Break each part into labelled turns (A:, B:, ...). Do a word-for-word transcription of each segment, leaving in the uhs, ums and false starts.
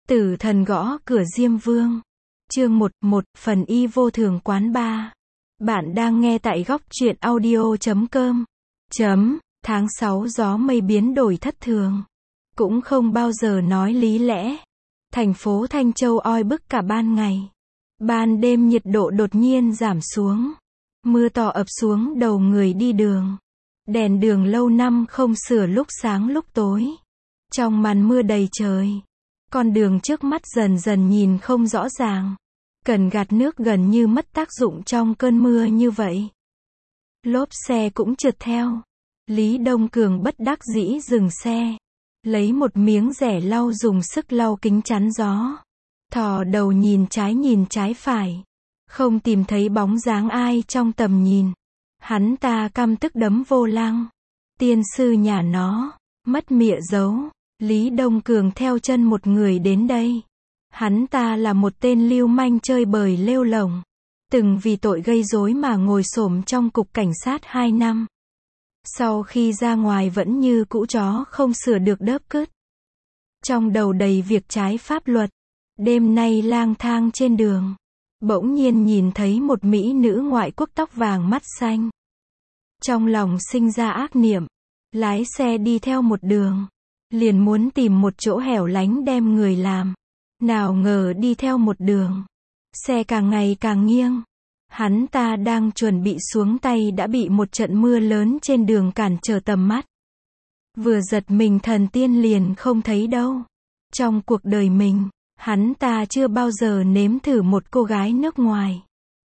A: Tử thần gõ cửa Diêm Vương. Chương một, một, phần y vô thường quán ba. Bạn đang nghe tại góc truyện audio chấm com. Chấm, tháng sáu gió mây biến đổi thất thường. Cũng không bao giờ nói lý lẽ. Thành phố Thanh Châu oi bức cả ban ngày. Ban đêm nhiệt độ đột nhiên giảm xuống. Mưa to ập xuống đầu người đi đường. Đèn đường lâu năm không sửa lúc sáng lúc tối. Trong màn mưa đầy trời. Con đường trước mắt dần dần nhìn không rõ ràng. Cần gạt nước gần như mất tác dụng trong cơn mưa như vậy. Lốp xe cũng trượt theo. Lý Đông Cường bất đắc dĩ dừng xe. Lấy một miếng rẻ lau dùng sức lau kính chắn gió. Thò đầu nhìn trái nhìn trái phải. Không tìm thấy bóng dáng ai trong tầm nhìn. Hắn ta căm tức đấm vô lăng. Tiên sư nhà nó. Mất mịa dấu. Lý Đông Cường theo chân một người đến đây. Hắn ta là một tên lưu manh chơi bời lêu lổng. Từng vì tội gây rối mà ngồi xổm trong cục cảnh sát hai năm. Sau khi ra ngoài vẫn như cũ chó không sửa được đớp cứt. Trong đầu đầy việc trái pháp luật. Đêm nay lang thang trên đường. Bỗng nhiên nhìn thấy một mỹ nữ ngoại quốc tóc vàng mắt xanh. Trong lòng sinh ra ác niệm. Lái xe đi theo một đường. Liền muốn tìm một chỗ hẻo lánh đem người làm. Nào ngờ đi theo một đường. Xe càng ngày càng nghiêng. Hắn ta đang chuẩn bị xuống tay đã bị một trận mưa lớn trên đường cản trở tầm mắt. Vừa giật mình thần tiên liền không thấy đâu. Trong cuộc đời mình, hắn ta chưa bao giờ nếm thử một cô gái nước ngoài.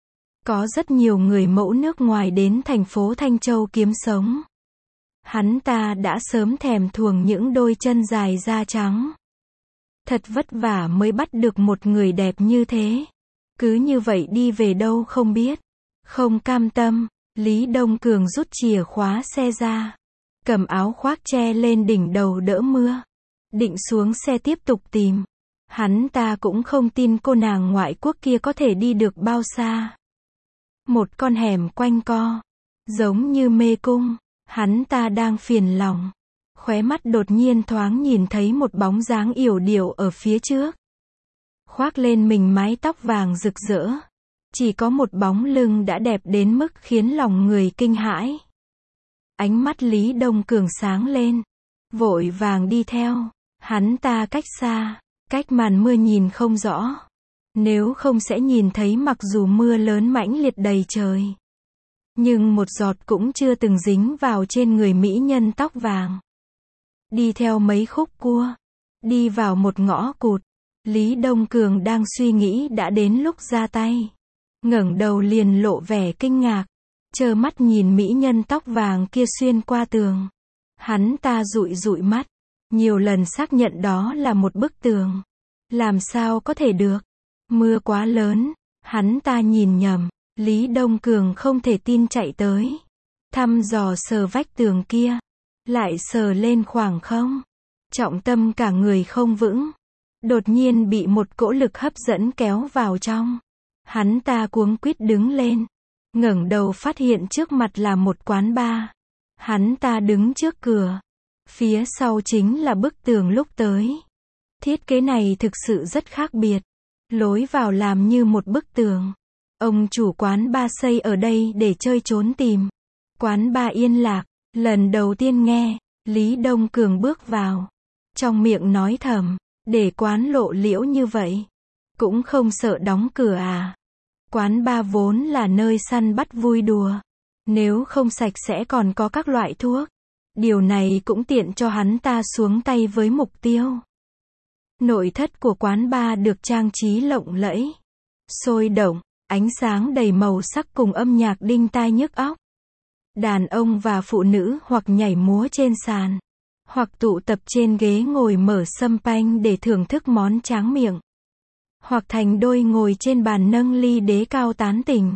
A: Có rất nhiều người mẫu nước ngoài đến thành phố Thanh Châu kiếm sống. Hắn ta đã sớm thèm thuồng những đôi chân dài da trắng. Thật vất vả mới bắt được một người đẹp như thế. Cứ như vậy đi về đâu không biết. Không cam tâm, Lý Đông Cường rút chìa khóa xe ra. Cầm áo khoác che lên đỉnh đầu đỡ mưa. Định xuống xe tiếp tục tìm. Hắn ta cũng không tin cô nàng ngoại quốc kia có thể đi được bao xa. Một con hẻm quanh co. Giống như mê cung. Hắn ta đang phiền lòng. Khóe mắt đột nhiên thoáng nhìn thấy một bóng dáng yểu điệu ở phía trước. Khoác lên mình mái tóc vàng rực rỡ. Chỉ có một bóng lưng đã đẹp đến mức khiến lòng người kinh hãi. Ánh mắt Lý Đông Cường sáng lên. Vội vàng đi theo. Hắn ta cách xa. Cách màn mưa nhìn không rõ. Nếu không sẽ nhìn thấy mặc dù mưa lớn mãnh liệt đầy trời. Nhưng một giọt cũng chưa từng dính vào trên người mỹ nhân tóc vàng. Đi theo mấy khúc cua. Đi vào một ngõ cụt. Lý Đông Cường đang suy nghĩ đã đến lúc ra tay. Ngẩng đầu liền lộ vẻ kinh ngạc. Trơ mắt nhìn mỹ nhân tóc vàng kia xuyên qua tường. Hắn ta dụi dụi mắt. Nhiều lần xác nhận đó là một bức tường. Làm sao có thể được. Mưa quá lớn. Hắn ta nhìn nhầm. Lý Đông Cường không thể tin chạy tới. Thăm dò sờ vách tường kia. Lại sờ lên khoảng không. Trọng tâm cả người không vững. Đột nhiên bị một cỗ lực hấp dẫn kéo vào trong. Hắn ta cuống quýt đứng lên. Ngẩng đầu phát hiện trước mặt là một quán bar. Hắn ta đứng trước cửa. Phía sau chính là bức tường lúc tới. Thiết kế này thực sự rất khác biệt. Lối vào làm như một bức tường. Ông chủ quán bar xây ở đây để chơi trốn tìm. Quán bar yên lạc. Lần đầu tiên nghe, Lý Đông Cường bước vào. Trong miệng nói thầm, để quán lộ liễu như vậy. Cũng không sợ đóng cửa à. Quán bar vốn là nơi săn bắt vui đùa. Nếu không sạch sẽ còn có các loại thuốc. Điều này cũng tiện cho hắn ta xuống tay với mục tiêu. Nội thất của quán bar được trang trí lộng lẫy. Sôi động, ánh sáng đầy màu sắc cùng âm nhạc đinh tai nhức óc. Đàn ông và phụ nữ hoặc nhảy múa trên sàn. Hoặc tụ tập trên ghế ngồi mở sâm panh để thưởng thức món tráng miệng. Hoặc thành đôi ngồi trên bàn nâng ly đế cao tán tỉnh.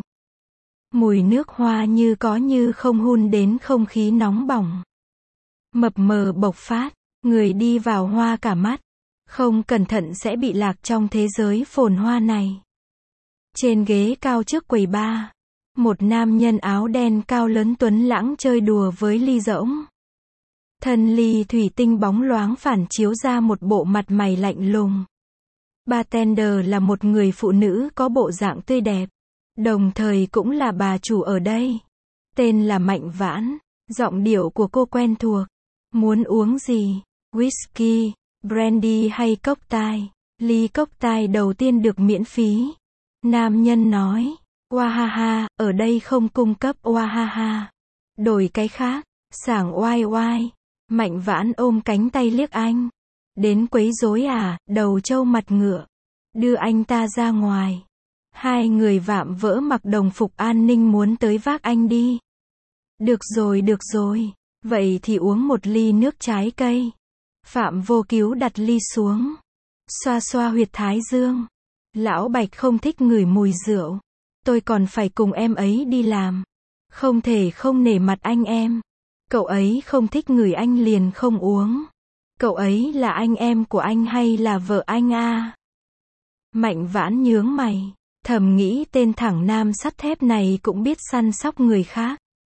A: Mùi nước hoa như có như không hun đến không khí nóng bỏng. Mập mờ bộc phát, người đi vào hoa cả mắt. Không cẩn thận sẽ bị lạc trong thế giới phồn hoa này. Trên ghế cao trước quầy bar. Một nam nhân áo đen cao lớn tuấn lãng chơi đùa với ly rỗng. Thân ly thủy tinh bóng loáng phản chiếu ra một bộ mặt mày lạnh lùng. Bartender là một người phụ nữ có bộ dạng tươi đẹp, đồng thời cũng là bà chủ ở đây. Tên là Mạnh Vãn, giọng điệu của cô quen thuộc. Muốn uống gì? Whisky, brandy hay cocktail? Ly cocktail đầu tiên được miễn phí. Nam nhân nói. Wahaha, ở đây không cung cấp wahaha. Đổi cái khác, sảng oai oai. Mạnh Vãn ôm cánh tay liếc anh. Đến quấy rối à, đầu trâu mặt ngựa. Đưa anh ta ra ngoài. Hai người vạm vỡ mặc đồng phục an ninh muốn tới vác anh đi. Được rồi được rồi, vậy thì uống một ly nước trái cây. Phạm Vô Cứu đặt ly xuống. Xoa xoa huyệt thái dương. Lão Bạch không thích ngửi mùi rượu. Tôi còn phải cùng em ấy đi làm. Không thể không nể mặt anh em. Cậu ấy không thích ngửi anh liền không uống. Cậu ấy là anh em của anh hay là vợ anh à? Mạnh Vãn nhướng mày, thầm nghĩ tên thẳng nam sắt thép này cũng biết săn sóc người khác.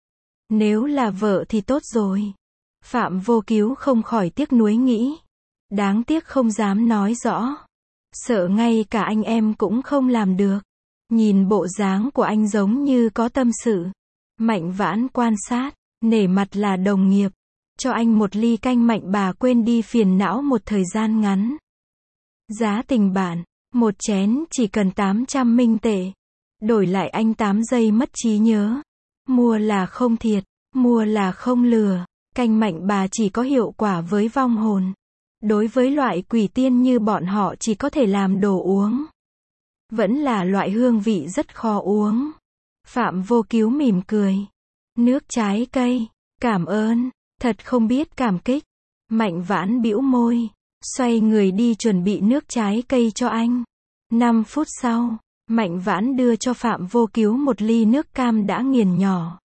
A: Nếu là vợ thì tốt rồi. Phạm Vô Cứu không khỏi tiếc nuối nghĩ. Đáng tiếc không dám nói rõ. Sợ ngay cả anh em cũng không làm được. Nhìn bộ dáng của anh giống như có tâm sự. Mạnh Vãn quan sát, nể mặt là đồng nghiệp. Cho anh một ly canh Mạnh bà quên đi phiền não một thời gian ngắn. Giá tình bản, một chén chỉ cần tám trăm minh tệ. Đổi lại anh tám giây mất trí nhớ. Mua là không thiệt, mua là không lừa. Canh Mạnh bà chỉ có hiệu quả với vong hồn. Đối với loại quỷ tiên như bọn họ chỉ có thể làm đồ uống. Vẫn là loại hương vị rất khó uống. Phạm Vô Cứu mỉm cười. Nước trái cây, cảm ơn, thật không biết cảm kích. Mạnh Vãn bĩu môi, xoay người đi chuẩn bị nước trái cây cho anh. Năm phút sau, Mạnh Vãn đưa cho Phạm Vô Cứu một ly nước cam đã nghiền nhỏ.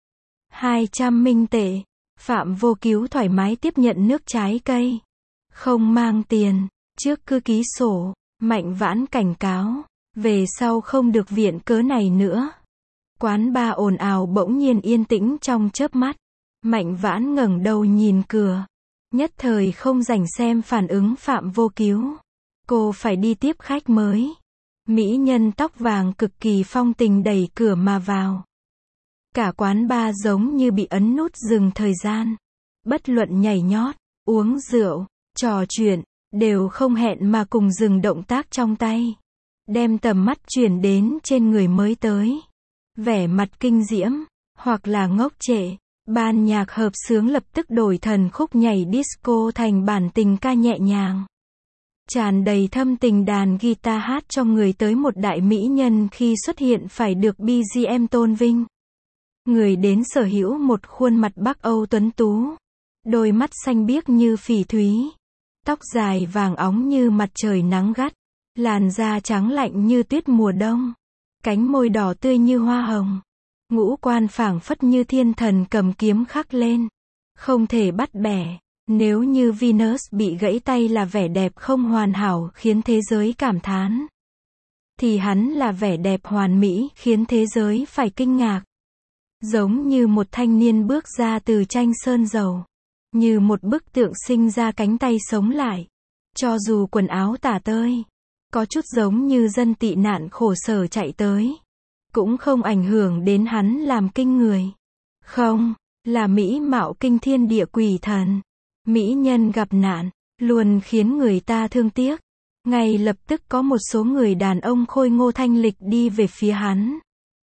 A: hai trăm minh tệ. Phạm Vô Cứu thoải mái tiếp nhận nước trái cây. Không mang tiền, trước cứ ký sổ. Mạnh Vãn cảnh cáo, về sau không được viện cớ này nữa. Quán bar ồn ào bỗng nhiên yên tĩnh trong chớp mắt. Mạnh Vãn ngẩng đầu nhìn cửa. Nhất thời không rảnh xem phản ứng Phạm Vô Cứu. Cô phải đi tiếp khách mới. Mỹ nhân tóc vàng cực kỳ phong tình đẩy cửa mà vào. Cả quán bar giống như bị ấn nút dừng thời gian. Bất luận nhảy nhót, uống rượu, trò chuyện, đều không hẹn mà cùng dừng động tác trong tay. Đem tầm mắt chuyển đến trên người mới tới. Vẻ mặt kinh diễm, hoặc là ngốc trệ. Ban nhạc hợp xướng lập tức đổi thần khúc nhảy disco thành bản tình ca nhẹ nhàng. Tràn đầy thâm tình đàn guitar hát cho người tới một đại mỹ nhân khi xuất hiện phải được bê giê em tôn vinh. Người đến sở hữu một khuôn mặt Bắc Âu tuấn tú. Đôi mắt xanh biếc như phỉ thúy. Tóc dài vàng óng như mặt trời nắng gắt. Làn da trắng lạnh như tuyết mùa đông. Cánh môi đỏ tươi như hoa hồng. Ngũ quan phảng phất như thiên thần cầm kiếm khắc lên. Không thể bắt bẻ. Nếu như Venus bị gãy tay là vẻ đẹp không hoàn hảo khiến thế giới cảm thán. Thì hắn là vẻ đẹp hoàn mỹ khiến thế giới phải kinh ngạc. Giống như một thanh niên bước ra từ tranh sơn dầu. Như một bức tượng sinh ra cánh tay sống lại. Cho dù quần áo tả tơi. Có chút giống như dân tị nạn khổ sở chạy tới. Cũng không ảnh hưởng đến hắn làm kinh người. Không, là mỹ mạo kinh thiên địa quỷ thần. Mỹ nhân gặp nạn, luôn khiến người ta thương tiếc. Ngay lập tức có một số người đàn ông khôi ngô thanh lịch đi về phía hắn.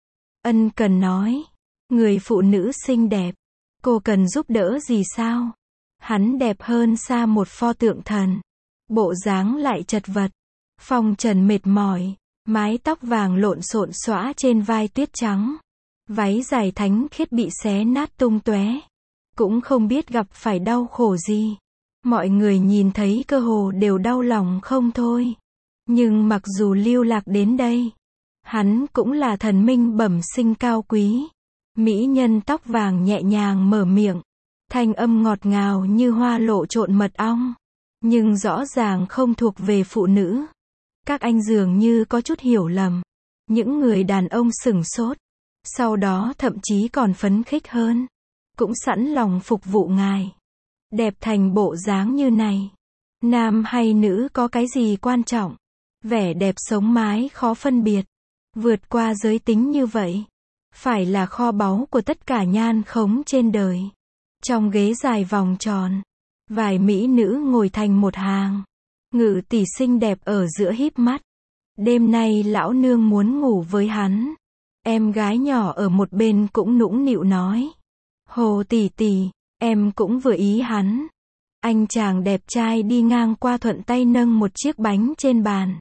A: Ân cần nói. Người phụ nữ xinh đẹp. Cô cần giúp đỡ gì sao? Hắn đẹp hơn xa một pho tượng thần. Bộ dáng lại chật vật. Phong trần mệt mỏi. Mái tóc vàng lộn xộn xõa trên vai tuyết trắng. Váy dài thánh khiết bị xé nát tung tóe. Cũng không biết gặp phải đau khổ gì. Mọi người nhìn thấy cơ hồ đều đau lòng không thôi. Nhưng mặc dù lưu lạc đến đây, hắn cũng là thần minh bẩm sinh cao quý. Mỹ nhân tóc vàng nhẹ nhàng mở miệng. Thanh âm ngọt ngào như hoa lộ trộn mật ong. Nhưng rõ ràng không thuộc về phụ nữ. Các anh dường như có chút hiểu lầm. Những người đàn ông sửng sốt. Sau đó thậm chí còn phấn khích hơn. Cũng sẵn lòng phục vụ ngài. Đẹp thành bộ dáng như này. Nam hay nữ có cái gì quan trọng. Vẻ đẹp sống mái khó phân biệt. Vượt qua giới tính như vậy. Phải là kho báu của tất cả nhan khống trên đời. Trong ghế dài vòng tròn. Vài mỹ nữ ngồi thành một hàng. Ngự tỷ xinh đẹp ở giữa híp mắt. Đêm nay lão nương muốn ngủ với hắn. Em gái nhỏ ở một bên cũng nũng nịu nói. Hồ tỷ tỷ, em cũng vừa ý hắn. Anh chàng đẹp trai đi ngang qua thuận tay nâng một chiếc bánh trên bàn.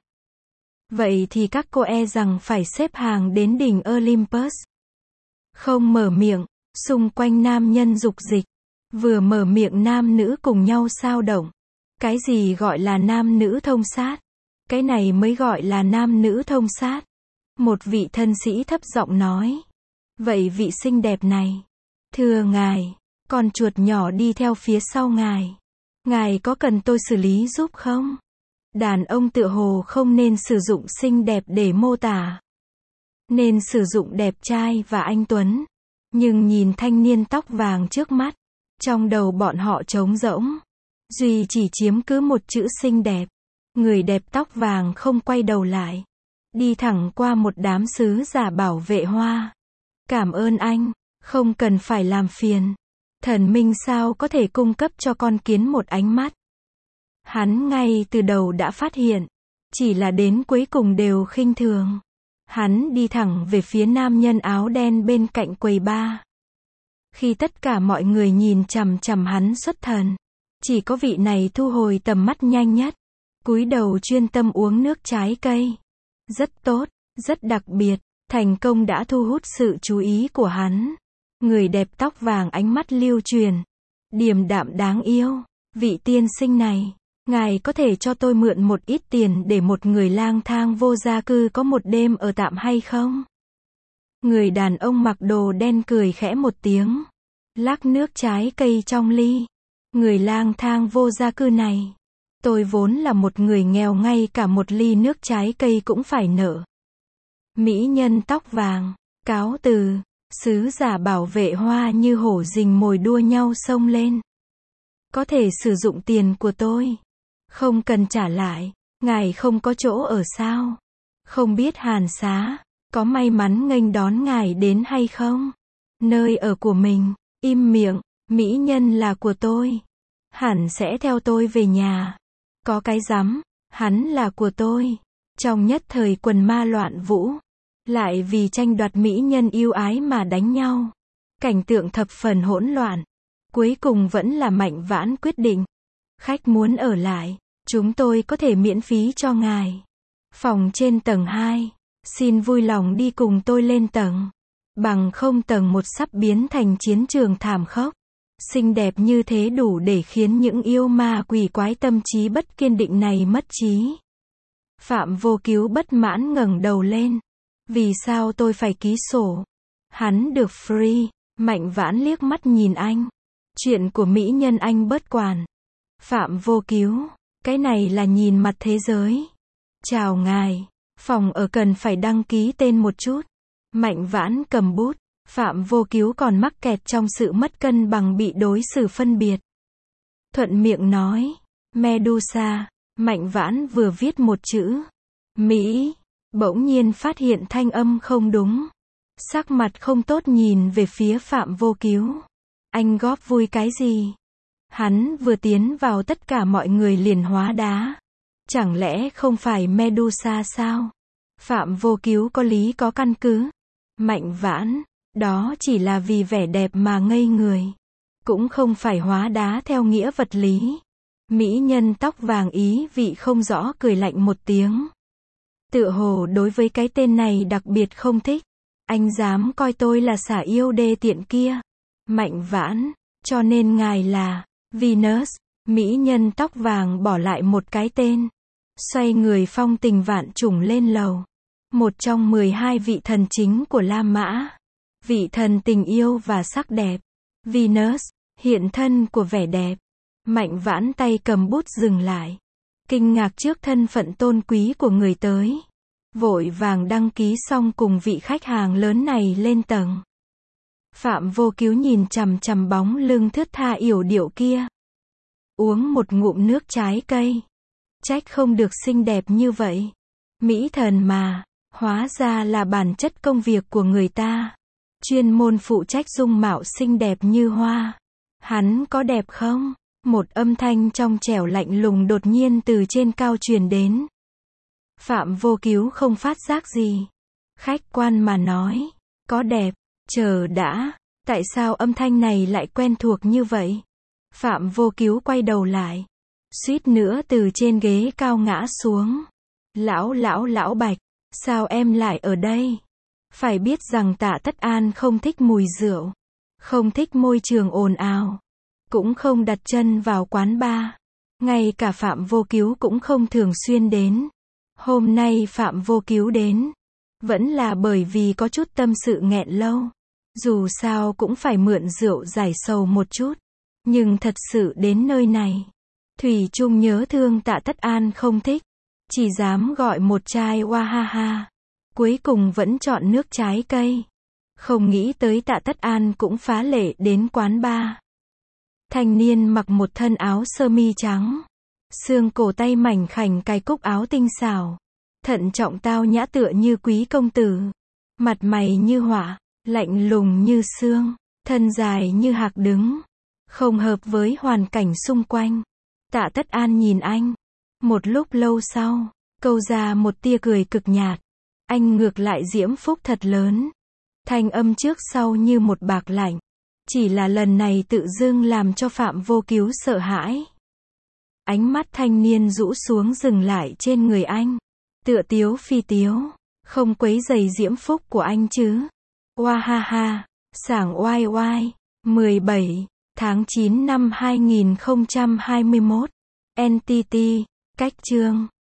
A: Vậy thì các cô e rằng phải xếp hàng đến đỉnh Olympus. Không mở miệng, xung quanh nam nhân dục dịch. Vừa mở miệng nam nữ cùng nhau xao động. Cái gì gọi là nam nữ thông sát? Cái này mới gọi là nam nữ thông sát. Một vị thân sĩ thấp giọng nói. Vậy vị xinh đẹp này. Thưa ngài, con chuột nhỏ đi theo phía sau ngài. Ngài có cần tôi xử lý giúp không? Đàn ông tựa hồ không nên sử dụng xinh đẹp để mô tả. Nên sử dụng đẹp trai và anh tuấn. Nhưng nhìn thanh niên tóc vàng trước mắt. Trong đầu bọn họ trống rỗng. Duy chỉ chiếm cứ một chữ xinh đẹp. Người đẹp tóc vàng không quay đầu lại. Đi thẳng qua một đám sứ giả bảo vệ hoa. Cảm ơn anh, không cần phải làm phiền. Thần minh sao có thể cung cấp cho con kiến một ánh mắt. Hắn ngay từ đầu đã phát hiện. Chỉ là đến cuối cùng đều khinh thường. Hắn đi thẳng về phía nam nhân áo đen bên cạnh quầy bar. Khi tất cả mọi người nhìn chằm chằm hắn xuất thần. Chỉ có vị này thu hồi tầm mắt nhanh nhất. Cúi đầu chuyên tâm uống nước trái cây. Rất tốt, rất đặc biệt. Thành công đã thu hút sự chú ý của hắn. Người đẹp tóc vàng ánh mắt lưu truyền. Điềm đạm đáng yêu. Vị tiên sinh này. Ngài có thể cho tôi mượn một ít tiền để một người lang thang vô gia cư có một đêm ở tạm hay không? Người đàn ông mặc đồ đen cười khẽ một tiếng. Lắc nước trái cây trong ly. Người lang thang vô gia cư này. Tôi vốn là một người nghèo, ngay cả một ly nước trái cây cũng phải nợ. Mỹ nhân tóc vàng, cáo từ. Sứ giả bảo vệ hoa như hổ rình mồi đua nhau xông lên. Có thể sử dụng tiền của tôi. Không cần trả lại. Ngài không có chỗ ở sao? Không biết hàn xá. Có may mắn nghênh đón ngài đến hay không? Nơi ở của mình. Im miệng. Mỹ nhân là của tôi. Hẳn sẽ theo tôi về nhà. Có cái rắm. Hắn là của tôi. Trong nhất thời quần ma loạn vũ. Lại vì tranh đoạt mỹ nhân yêu ái mà đánh nhau. Cảnh tượng thập phần hỗn loạn. Cuối cùng vẫn là Mạnh Vãn quyết định. Khách muốn ở lại. Chúng tôi có thể miễn phí cho ngài. Phòng trên tầng hai. Xin vui lòng đi cùng tôi lên tầng. Bằng không tầng một sắp biến thành chiến trường thảm khốc. Xinh đẹp như thế đủ để khiến những yêu ma quỷ quái tâm trí bất kiên định này mất trí. Phạm Vô Cứu bất mãn ngẩng đầu lên. Vì sao tôi phải ký sổ? Hắn được free. Mạnh Vãn liếc mắt nhìn anh. Chuyện của mỹ nhân anh bớt quản. Phạm Vô Cứu. Cái này là nhìn mặt thế giới. Chào ngài. Phòng ở cần phải đăng ký tên một chút. Mạnh Vãn cầm bút. Phạm Vô Cứu còn mắc kẹt trong sự mất cân bằng bị đối xử phân biệt. Thuận miệng nói. Medusa. Mạnh Vãn vừa viết một chữ. Mỹ. Bỗng nhiên phát hiện thanh âm không đúng. Sắc mặt không tốt nhìn về phía Phạm Vô Cứu. Anh góp vui cái gì? Hắn vừa tiến vào tất cả mọi người liền hóa đá. Chẳng lẽ không phải Medusa sao? Phạm Vô Cứu có lý có căn cứ. Mạnh Vãn. Đó chỉ là vì vẻ đẹp mà ngây người. Cũng không phải hóa đá theo nghĩa vật lý. Mỹ nhân tóc vàng ý vị không rõ cười lạnh một tiếng. Tựa hồ đối với cái tên này đặc biệt không thích. Anh dám coi tôi là xả yêu đê tiện kia. Mạnh Vãn. Cho nên ngài là Venus. Mỹ nhân tóc vàng bỏ lại một cái tên. Xoay người phong tình vạn trùng lên lầu. Một trong mười hai vị thần chính của La Mã. Vị thần tình yêu và sắc đẹp. Venus. Hiện thân của vẻ đẹp. Mạnh Vãn tay cầm bút dừng lại. Kinh ngạc trước thân phận tôn quý của người tới. Vội vàng đăng ký xong cùng vị khách hàng lớn này lên tầng. Phạm Vô Cứu nhìn chằm chằm bóng lưng thướt tha yểu điệu kia. Uống một ngụm nước trái cây. Trách không được xinh đẹp như vậy. Mỹ thần mà, hóa ra là bản chất công việc của người ta. Chuyên môn phụ trách dung mạo xinh đẹp như hoa. Hắn có đẹp không? Một âm thanh trong trẻo lạnh lùng đột nhiên từ trên cao truyền đến. Phạm Vô Cứu không phát giác gì. Khách quan mà nói, có đẹp, chờ đã, tại sao âm thanh này lại quen thuộc như vậy? Phạm Vô Cứu quay đầu lại, suýt nữa từ trên ghế cao ngã xuống. Lão lão lão Bạch, sao em lại ở đây? Phải biết rằng Tạ Tất An không thích mùi rượu, không thích môi trường ồn ào, cũng không đặt chân vào quán bar. Ngay cả Phạm Vô Cứu cũng không thường xuyên đến. Hôm nay Phạm Vô Cứu đến, vẫn là bởi vì có chút tâm sự nghẹn lâu. Dù sao cũng phải mượn rượu giải sầu một chút. Nhưng thật sự đến nơi này, thủy chung nhớ thương Tạ Tất An không thích, chỉ dám gọi một chai Wahaha. Cuối cùng vẫn chọn nước trái cây. Không nghĩ tới Tạ Tất An cũng phá lệ đến quán bar. Thanh niên mặc một thân áo sơ mi trắng, xương cổ tay mảnh khảnh cài cúc áo tinh xảo, thận trọng tao nhã tựa như quý công tử, mặt mày như họa, lạnh lùng như xương, thân dài như hạc đứng, không hợp với hoàn cảnh xung quanh. Tạ Tất An nhìn anh, một lúc lâu sau, câu ra một tia cười cực nhạt. Anh ngược lại diễm phúc thật lớn. Thanh âm trước sau như một bạc lạnh. Chỉ là lần này tự dưng làm cho Phạm Vô Cứu sợ hãi. Ánh mắt thanh niên rũ xuống dừng lại trên người anh. Tựa tiếu phi tiếu. Không quấy rầy diễm phúc của anh chứ. Wahaha. Sảng oai oai. mười bảy tháng chín năm hai nghìn không trăm hai mươi mốt. en tê tê. Cách chương.